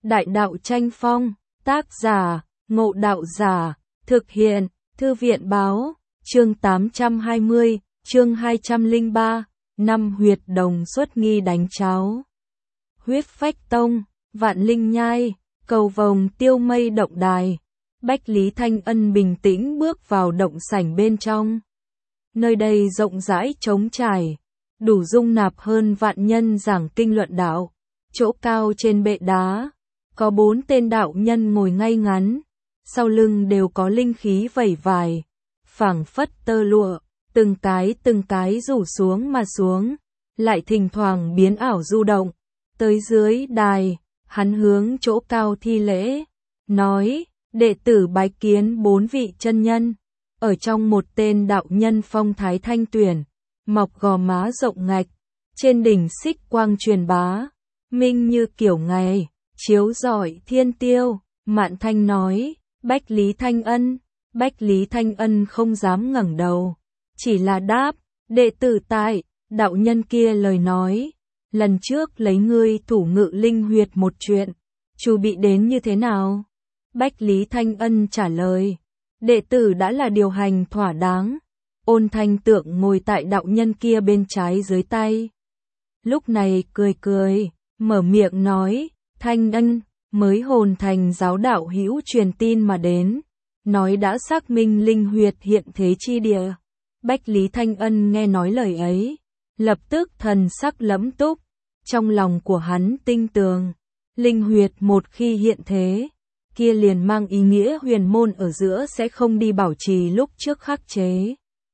Đại đạo tranh phong, tác giả, Ngộ Đạo Giả, thực hiện, Thư viện báo, chương 820, chương 203, năm huyệt đồng xuất nghi đánh cháo. Huyết Phách Tông, Vạn Linh Nhai, cầu vồng Tiêu Mây động đài. Bách Lý Thanh Ân bình tĩnh bước vào động sảnh bên trong. Nơi đây rộng rãi trống trải, đủ dung nạp hơn vạn nhân giảng kinh luận đạo. Chỗ cao trên bệ đá, có 4 tên đạo nhân ngồi ngay ngắn, sau lưng đều có linh khí vẩy vài, phảng phất tơ lụa, từng cái rủ xuống mà xuống, lại thỉnh thoảng biến ảo du động. Tới dưới đài, hắn hướng chỗ cao thi lễ, nói: đệ tử bái kiến 4 vị chân nhân. Ở trong một tên đạo nhân phong thái thanh tuyển, mọc gò má rộng ngạch, trên đỉnh xích quang truyền bá, minh như kiểu ngày, chiếu rọi thiên tiêu. Mạn Thanh nói: Bách Lý Thanh Ân. Bách Lý Thanh Ân không dám ngẩng đầu, chỉ là đáp: đệ tử tại. Đạo nhân kia lời nói: lần trước lấy ngươi thủ ngự linh huyệt một chuyện, chu bị đến như thế nào? Bách Lý Thanh Ân trả lời: đệ tử đã là điều hành thỏa đáng. Ôn Thanh Tượng ngồi tại đạo nhân kia bên trái dưới tay, lúc này cười, mở miệng nói: Thanh Ân, mới hồn thành giáo đạo hữu truyền tin mà đến, nói đã xác minh linh huyệt hiện thế chi địa. Bách Lý Thanh Ân nghe nói lời ấy, lập tức thần sắc lẫm túc, trong lòng của hắn tinh tường, linh huyệt một khi hiện thế, kia liền mang ý nghĩa huyền môn ở giữa sẽ không đi bảo trì lúc trước khắc chế.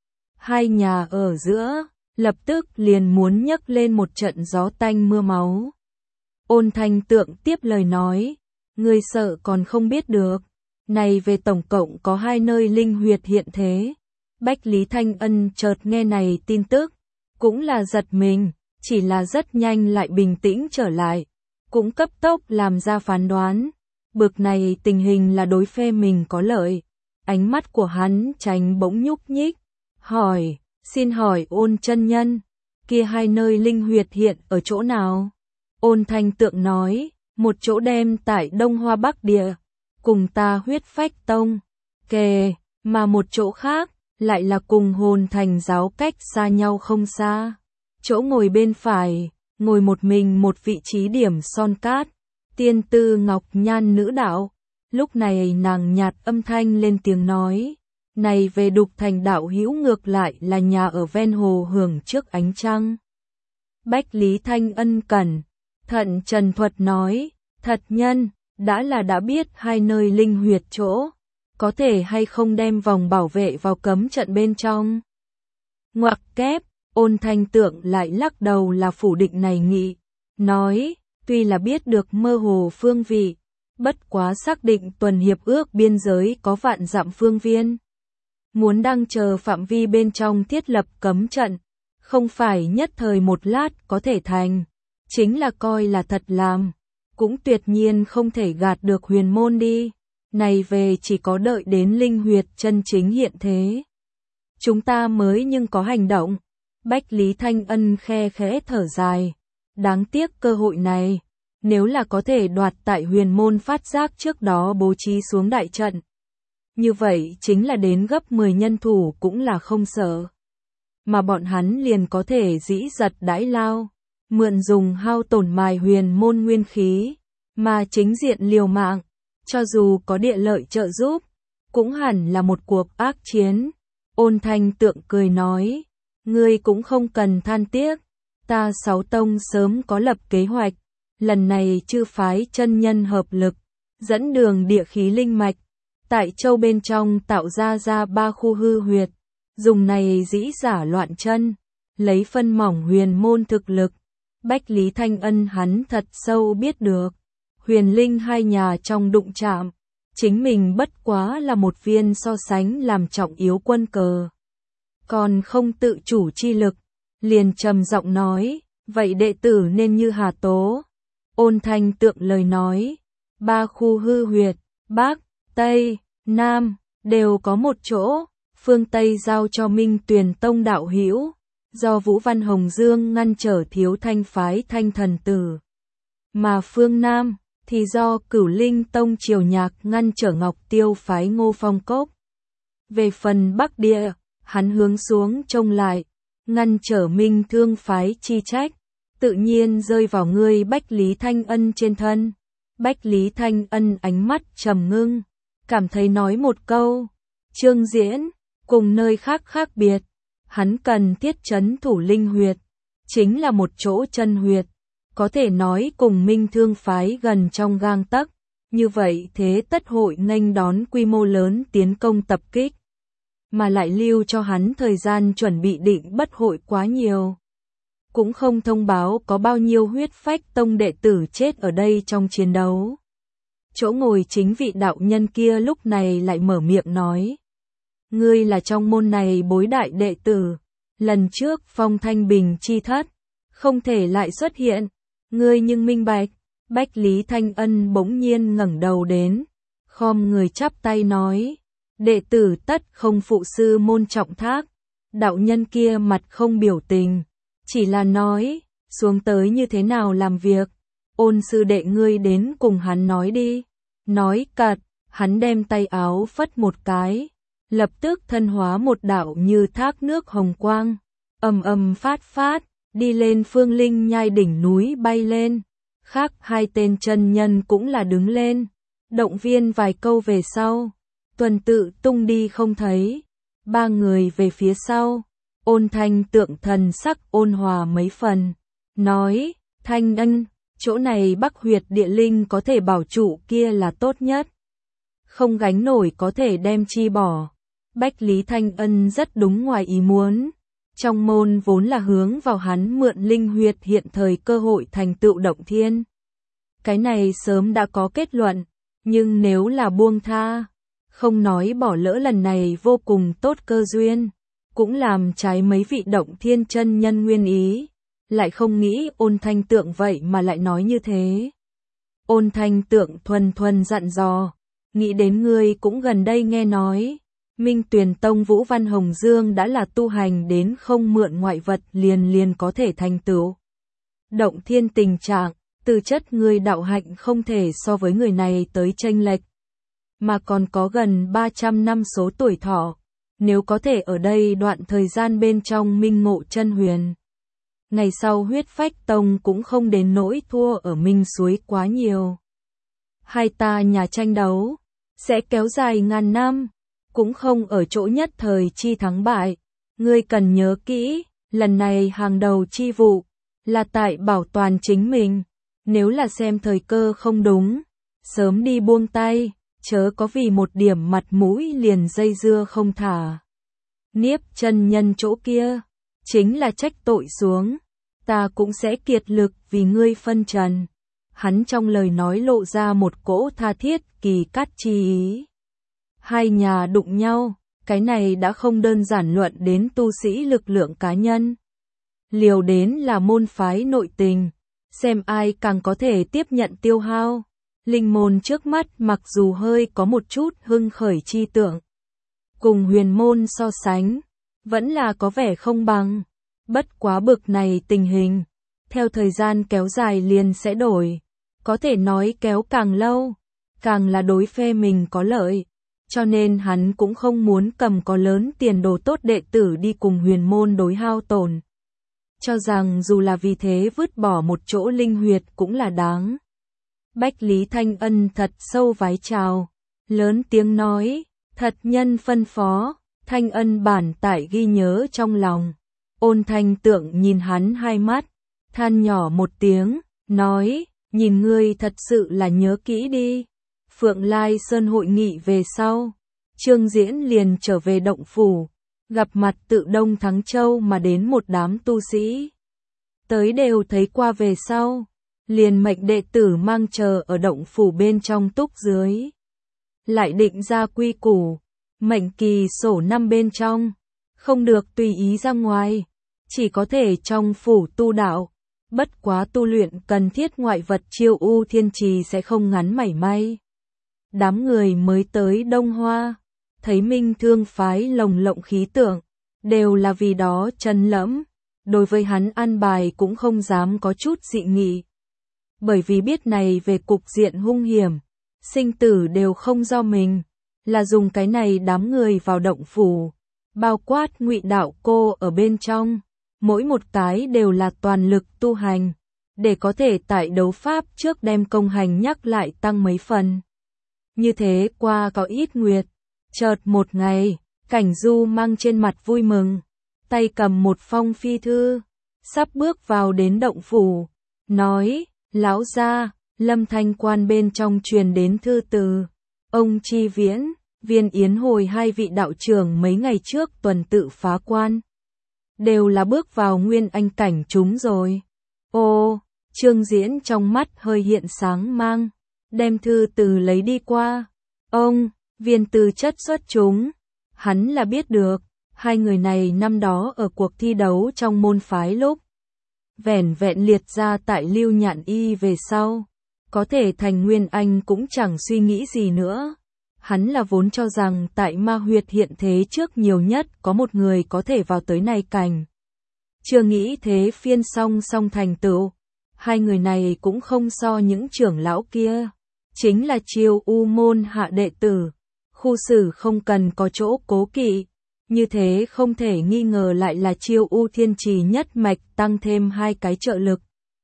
Hai nhà ở giữa, lập tức liền muốn nhấc lên một trận gió tanh mưa máu. Ôn Thanh Tượng tiếp lời nói: ngươi sợ còn không biết được, này về tổng cộng có 2 nơi linh huyệt hiện thế. Bách Lý Thanh Ân chợt nghe này tin tức, cũng là giật mình, chỉ là rất nhanh lại bình tĩnh trở lại, cũng cấp tốc làm ra phán đoán. Bực này tình hình là đối phe mình có lợi. Ánh mắt của hắn tránh bỗng nhúc nhích, hỏi: xin hỏi Ôn chân nhân, kia 2 nơi linh huyệt hiện ở chỗ nào? Ôn Thanh Tượng nói: một chỗ đem tại Đông Hoa Bắc Địa, cùng ta Huyết Phách Tông kề, mà một chỗ khác lại là cùng Hồn Thành giáo cách xa nhau không xa. Chỗ ngồi bên phải, ngồi một mình một vị trí điểm son cát, Tiên Tư Ngọc Nhan nữ đạo. Lúc này nàng nhạt âm thanh lên tiếng nói: này về Đục Thành đạo hữu ngược lại là nhà ở ven hồ hưởng trước ánh trăng. Bách Lý Thanh Ân cẩn thận trần thuật nói: thật nhân, đã biết 2 nơi linh huyệt chỗ, có thể hay không đem vòng bảo vệ vào cấm trận bên trong? Ngoặc kép. Ôn Thanh Tượng lại lắc đầu là phủ định này nghị, nói: tuy là biết được mơ hồ phương vị, bất quá xác định tuần hiệp ước biên giới có vạn dặm phương viên, muốn đang chờ phạm vi bên trong thiết lập cấm trận, không phải nhất thời một lát có thể thành, chính là coi là thật làm, cũng tuyệt nhiên không thể gạt được huyền môn đi. Này về chỉ có đợi đến linh huyệt chân chính hiện thế, chúng ta mới nhưng có hành động. Bách Lý Thanh Ân khe khẽ thở dài, đáng tiếc cơ hội này, nếu là có thể đoạt tại huyền môn phát giác trước đó bố trí xuống đại trận, như vậy chính là đến gấp 10 nhân thủ cũng là không sợ. Mà bọn hắn liền có thể dĩ giật đãi lao, mượn dùng hao tổn mài huyền môn nguyên khí, mà chính diện liều mạng, cho dù có địa lợi trợ giúp, cũng hẳn là một cuộc ác chiến. Ôn Thanh Tượng cười nói: ngươi cũng không cần than tiếc, ta 6 tông sớm có lập kế hoạch, lần này chư phái chân nhân hợp lực, dẫn đường địa khí linh mạch, tại châu bên trong tạo ra 3 khu hư huyệt, dùng này dĩ giả loạn chân, lấy phân mỏng huyền môn thực lực. Bách Lý Thanh Ân hắn thật sâu biết được, huyền linh 2 nhà trong đụng chạm, chính mình bất quá là một viên so sánh làm trọng yếu quân cờ, còn không tự chủ chi lực, liền trầm giọng nói: vậy đệ tử nên như hà tố? Ôn Thanh Tượng lời nói: 3 khu hư huyệt, Bắc, Tây, Nam, đều có một chỗ, phương Tây giao cho Minh Tuyền Tông đạo hữu, do Vũ Văn Hồng Dương ngăn trở Thiếu Thanh phái Thanh Thần Tử, mà phương Nam thì do Cửu Linh Tông triều nhạc ngăn trở Ngọc Tiêu phái Ngô Phong Cốc. Về phần Bắc Địa, hắn hướng xuống trông lại, ngăn trở Minh Thương phái chi trách, tự nhiên rơi vào ngươi Bách Lý Thanh Ân trên thân. Bách Lý Thanh Ân ánh mắt trầm ngưng, cảm thấy nói một câu, Trương Diễn, cùng nơi khác khác biệt, hắn cần thiết trấn thủ linh huyệt, chính là một chỗ chân huyệt, có thể nói cùng Minh Thương phái gần trong gang tấc, như vậy thế tất hội nghênh đón quy mô lớn tiến công tập kích, mà lại lưu cho hắn thời gian chuẩn bị định bất hội quá nhiều. Cũng không thông báo có bao nhiêu huyết phách tông đệ tử chết ở đây trong chiến đấu. Chỗ ngồi chính vị đạo nhân kia lúc này lại mở miệng nói. Ngươi là trong môn này bối đại đệ tử, lần trước Phong Thanh Bình chi thất, không thể lại xuất hiện, ngươi nhưng minh bạch. Bách Lý Thanh Ân bỗng nhiên ngẩng đầu đến, khom người chắp tay nói, đệ tử tất không phụ sư môn trọng thác. Đạo nhân kia mặt không biểu tình, chỉ là nói, xuống tới như thế nào làm việc, Ôn sư đệ ngươi đến cùng hắn nói đi. Nói cật, hắn đem tay áo phất một cái, lập tức thân hóa một đạo như thác nước hồng quang, ầm ầm phát phát, đi lên Phương Linh nhai đỉnh núi bay lên. Khác hai tên chân nhân cũng là đứng lên, động viên vài câu về sau, tuần tự tung đi không thấy. Ba người về phía sau, Ôn Thanh Tượng thần sắc ôn hòa mấy phần, nói, Thanh Ân, chỗ này Bắc huyệt địa linh có thể bảo trụ kia là tốt nhất. Không gánh nổi có thể đem chi bỏ. Bách Lý Thanh Ân rất đúng ngoài ý muốn. Trong môn vốn là hướng vào hắn mượn linh huyệt hiện thời cơ hội thành tựu động thiên. Cái này sớm đã có kết luận, nhưng nếu là buông tha, không nói bỏ lỡ lần này vô cùng tốt cơ duyên, cũng làm trái mấy vị động thiên chân nhân nguyên ý, lại không nghĩ Ôn Thanh Tượng vậy mà lại nói như thế. Ôn Thanh Tượng thuần thuần dặn dò, nghĩ đến ngươi cũng gần đây nghe nói, Minh Tuyền Tông Vũ Văn Hồng Dương đã là tu hành đến không mượn ngoại vật liền có thể thành tựu động thiên tình trạng, tư chất ngươi đạo hạnh không thể so với người này tới chênh lệch, mà còn có gần 300 năm số tuổi thọ, nếu có thể ở đây đoạn thời gian bên trong minh ngộ chân huyền, ngày sau huyết phách tông cũng không đến nỗi thua ở Minh Suối quá nhiều. Hai ta nhà tranh đấu sẽ kéo dài ngàn năm, cũng không ở chỗ nhất thời chi thắng bại. Ngươi cần nhớ kỹ, lần này hàng đầu chi vụ là tại bảo toàn chính mình. Nếu là xem thời cơ không đúng, sớm đi buông tay, chớ có vì một điểm mặt mũi liền dây dưa không thả. Niếp chân nhân chỗ kia, chính là trách tội xuống, ta cũng sẽ kiệt lực vì ngươi phân trần. Hắn trong lời nói lộ ra một cỗ tha thiết kỳ cắt chi ý. Hai nhà đụng nhau, cái này đã không đơn giản luận đến tu sĩ lực lượng cá nhân. Liều đến là môn phái nội tình, xem ai càng có thể tiếp nhận tiêu hao. Linh môn trước mắt mặc dù hơi có một chút hưng khởi chi tưởng, cùng huyền môn so sánh, vẫn là có vẻ không bằng. Bất quá bực này tình hình, theo thời gian kéo dài liền sẽ đổi, có thể nói kéo càng lâu, càng là đối phe mình có lợi, cho nên hắn cũng không muốn cầm có lớn tiền đồ tốt đệ tử đi cùng huyền môn đối hao tổn. Cho rằng dù là vì thế vứt bỏ một chỗ linh huyệt cũng là đáng. Bách Lý Thanh Ân thật sâu vái chào, lớn tiếng nói, thật nhân phân phó, Thanh Ân bản tại ghi nhớ trong lòng. Ôn Thanh Tượng nhìn hắn hai mắt, than nhỏ một tiếng, nói, nhìn ngươi thật sự là nhớ kỹ đi. Phượng Lai Sơn hội nghị về sau, Trương Diễn liền trở về động phủ, gặp mặt tự Đông Thắng Châu mà đến một đám tu sĩ. Tới đều thấy qua về sau, liền mệnh đệ tử mang chờ ở động phủ bên trong túc dưới. Lại định ra quy củ, mệnh kỳ sổ năm bên trong, không được tùy ý ra ngoài, chỉ có thể trong phủ tu đạo. Bất quá tu luyện cần thiết ngoại vật chiêu u thiên trì sẽ không ngắn mảy may. Đám người mới tới Đông Hoa, thấy Minh Thương phái lồng lộng khí tượng, đều là vì đó trần lẫm, đối với hắn an bài cũng không dám có chút dị nghị. bởi vì biết này về cục diện hung hiểm, sinh tử đều không do mình, là dùng cái này đám người vào động phủ, bao quát Ngụy Đạo Cô ở bên trong, mỗi một cái đều là toàn lực tu hành, để có thể tại đấu pháp trước đem công hành nhắc lại tăng mấy phần. Như thế qua có ít nguyệt, chợt một ngày, Cảnh Du mang trên mặt vui mừng, tay cầm một phong phi thư, sắp bước vào đến động phủ, nói, lão gia, Lâm Thanh Quan bên trong truyền đến thư từ, ông Chi Viễn, Viên Yến Hồi hai vị đạo trưởng mấy ngày trước tuần tự phá quan, đều là bước vào nguyên anh cảnh chúng rồi. Ô, Trương Diễn trong mắt hơi hiện sáng mang, đem thư từ lấy đi qua. Ông, Viên tư chất xuất chúng, hắn là biết được, hai người này năm đó ở cuộc thi đấu trong môn phái lúc vẻn vẹn liệt ra tại Lưu Nhạn Y về sau, có thể thành nguyên anh cũng chẳng suy nghĩ gì nữa. Hắn là vốn cho rằng tại ma huyệt hiện thế trước nhiều nhất có một người có thể vào tới này cảnh. Chưa nghĩ thế phiên song song thành tựu, hai người này cũng không so những trưởng lão kia, chính là Chiêu U môn hạ đệ tử, khu xử không cần có chỗ cố kỵ, như thế không thể nghi ngờ lại là Chiêu U thiên trì nhất mạch tăng thêm hai cái trợ lực.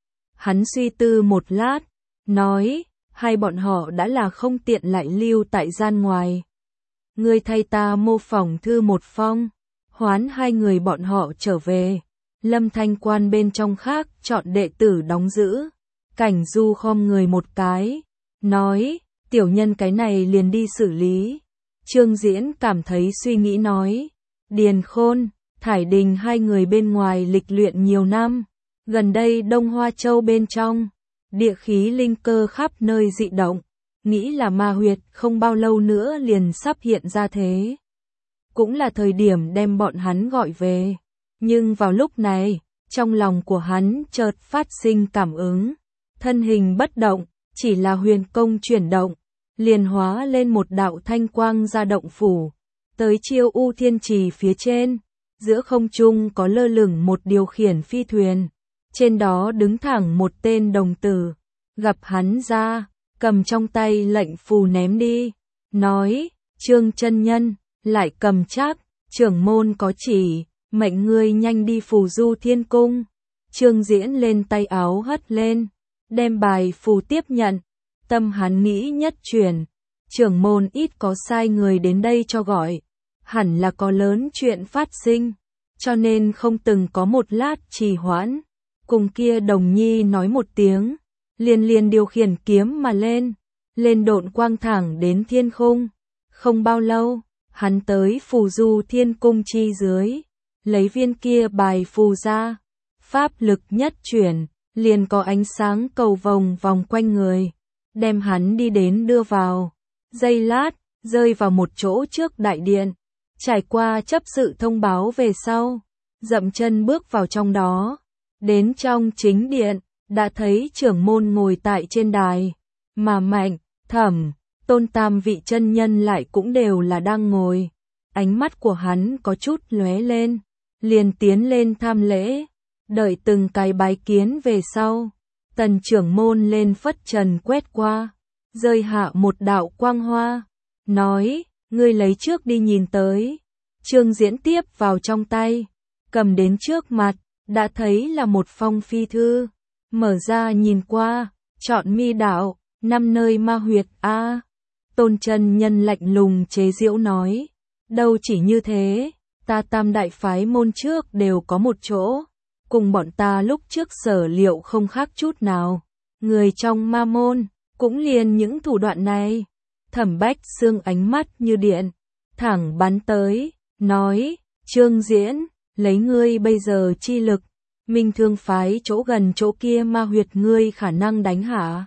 Hắn suy tư một lát, nói, hai bọn họ đã là không tiện lại lưu tại gian ngoài. Ngươi thay ta mô phỏng thư một phong, hoán hai người bọn họ trở về. Lâm Thanh Quan bên trong khác chọn đệ tử đóng giữ. Cảnh Du khom người một cái, nói, tiểu nhân cái này liền đi xử lý. Trương Diễn cảm thấy suy nghĩ nói, Điền Khôn, Thải Đình hai người bên ngoài lịch luyện nhiều năm, gần đây Đông Hoa Châu bên trong, địa khí linh cơ khắp nơi dị động, nghĩ là ma huyệt không bao lâu nữa liền sắp hiện ra thế. Cũng là thời điểm đem bọn hắn gọi về, nhưng vào lúc này, trong lòng của hắn chợt phát sinh cảm ứng, thân hình bất động, chỉ là huyền công chuyển động, liền hóa lên một đạo thanh quang ra động phủ, tới Chiêu U thiên trì phía trên, giữa không trung có lơ lửng một điều khiển phi thuyền, trên đó đứng thẳng một tên đồng tử, gặp hắn ra, cầm trong tay lệnh phù ném đi, nói, Trương chân nhân, lại cầm chắc, trưởng môn có chỉ, mệnh ngươi nhanh đi phù du thiên cung. Trương Diễn lên tay áo hất lên, đem bài phù tiếp nhận, tâm hắn nghĩ nhất chuyển, trưởng môn ít có sai người đến đây cho gọi, hẳn là có lớn chuyện phát sinh, cho nên không từng có một lát trì hoãn, cùng kia đồng nhi nói một tiếng, liền điều khiển kiếm mà lên độn quang thẳng đến thiên khung, không bao lâu, hắn tới phù du thiên cung chi dưới, lấy viên kia bài phù ra, pháp lực nhất chuyển, liền có ánh sáng cầu vòng vòng quanh người, đem hắn đi đến đưa vào, giây lát, rơi vào một chỗ trước đại điện, trải qua chấp sự thông báo về sau, dậm chân bước vào trong đó, đến trong chính điện, đã thấy trưởng môn ngồi tại trên đài, mà Mạnh, Thẩm, Tôn tam vị chân nhân lại cũng đều là đang ngồi, ánh mắt của hắn có chút lóe lên, liền tiến lên tham lễ, đợi từng cái bái kiến về sau, tần trưởng môn lên phất trần quét qua, rơi hạ một đạo quang hoa, nói, ngươi lấy trước đi nhìn tới. Trương Diễn tiếp vào trong tay, cầm đến trước mặt, đã thấy là một phong phi thư, mở ra nhìn qua, chọn mi đạo, 5 nơi ma huyệt a. Tôn chân nhân lạnh lùng chế giễu nói, đâu chỉ như thế, ta tam đại phái môn trước đều có một chỗ, cùng bọn ta lúc trước sở liệu không khác chút nào, người trong ma môn, cũng liền những thủ đoạn này. Thẩm Bách Xương ánh mắt như điện, thẳng bắn tới, nói, Trương Diễn, lấy ngươi bây giờ chi lực, Minh Thương phái chỗ gần chỗ kia ma huyệt ngươi khả năng đánh hả?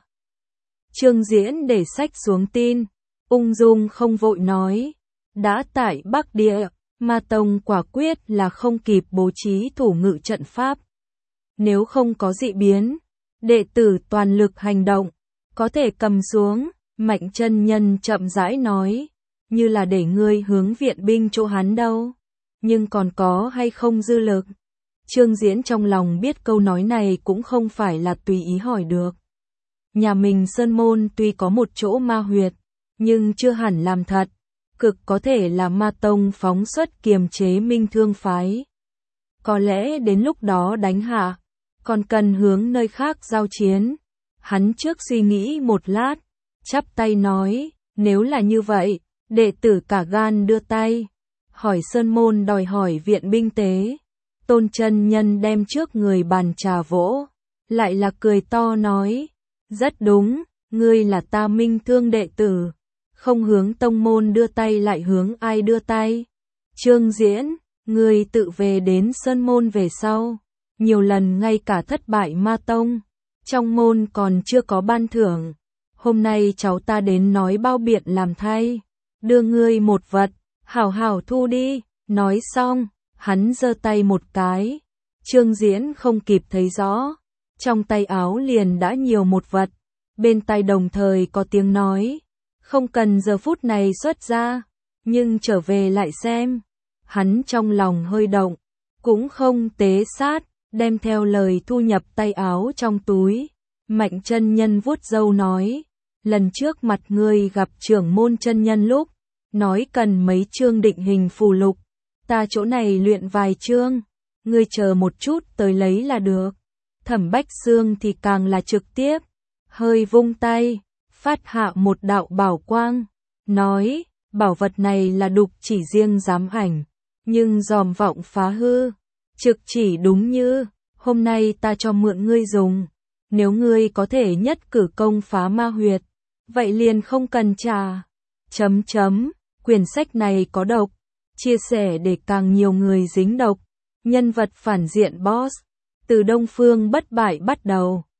Trương Diễn để sách xuống tin, ung dung không vội nói, đã tại Bắc Địa, Ma Tông quả quyết là không kịp bố trí thủ ngự trận pháp. Nếu không có dị biến, đệ tử toàn lực hành động, có thể cầm xuống. Mạnh chân nhân chậm rãi nói, như là để ngươi hướng viện binh chỗ hắn đâu, nhưng còn có hay không dư lực. Trương Diễn trong lòng biết câu nói này cũng không phải là tùy ý hỏi được. nhà mình Sơn Môn tuy có một chỗ ma huyệt, nhưng chưa hẳn làm thật, cực có thể là ma tông phóng xuất kiềm chế Minh Thương phái. Có lẽ đến lúc đó đánh hạ, còn cần hướng nơi khác giao chiến. Hắn trước suy nghĩ một lát, chắp tay nói, nếu là như vậy, đệ tử cả gan đưa tay. Hỏi Sơn Môn đòi hỏi viện binh tế. Tôn chân nhân đem trước người bàn trà vỗ, lại là cười to nói, rất đúng, ngươi là ta Minh Thương đệ tử, không hướng tông môn đưa tay lại hướng ai đưa tay. Trương Diễn, ngươi tự về đến Sơn Môn về sau, nhiều lần ngay cả thất bại ma tông, trong môn còn chưa có ban thưởng. Hôm nay cháu ta đến nói bao biện làm thay, đưa ngươi một vật, hảo hảo thu đi. Nói xong, hắn giơ tay một cái, Trương Diễn không kịp thấy rõ, trong tay áo liền đã nhiều một vật, bên tai đồng thời có tiếng nói, không cần giờ phút này xuất ra, nhưng trở về lại xem. Hắn trong lòng hơi động, cũng không tế sát, đem theo lời thu nhập tay áo trong túi. Mạnh chân nhân vuốt râu nói, lần trước mặt ngươi gặp trưởng môn chân nhân lúc, nói cần mấy chương định hình phù lục, ta chỗ này luyện vài chương, ngươi chờ một chút tới lấy là được. Thẩm Bách Xương thì càng là trực tiếp, hơi vung tay, phát hạ một đạo bảo quang, nói, bảo vật này là đục chỉ riêng giám ảnh, nhưng dòm vọng phá hư, trực chỉ đúng như, hôm nay ta cho mượn ngươi dùng, nếu ngươi có thể nhất cử công phá ma huyệt, vậy liền không cần trả. Quyển sách này có độc, chia sẻ để càng nhiều người dính độc. Nhân vật phản diện boss, từ Đông Phương bất bại bắt đầu.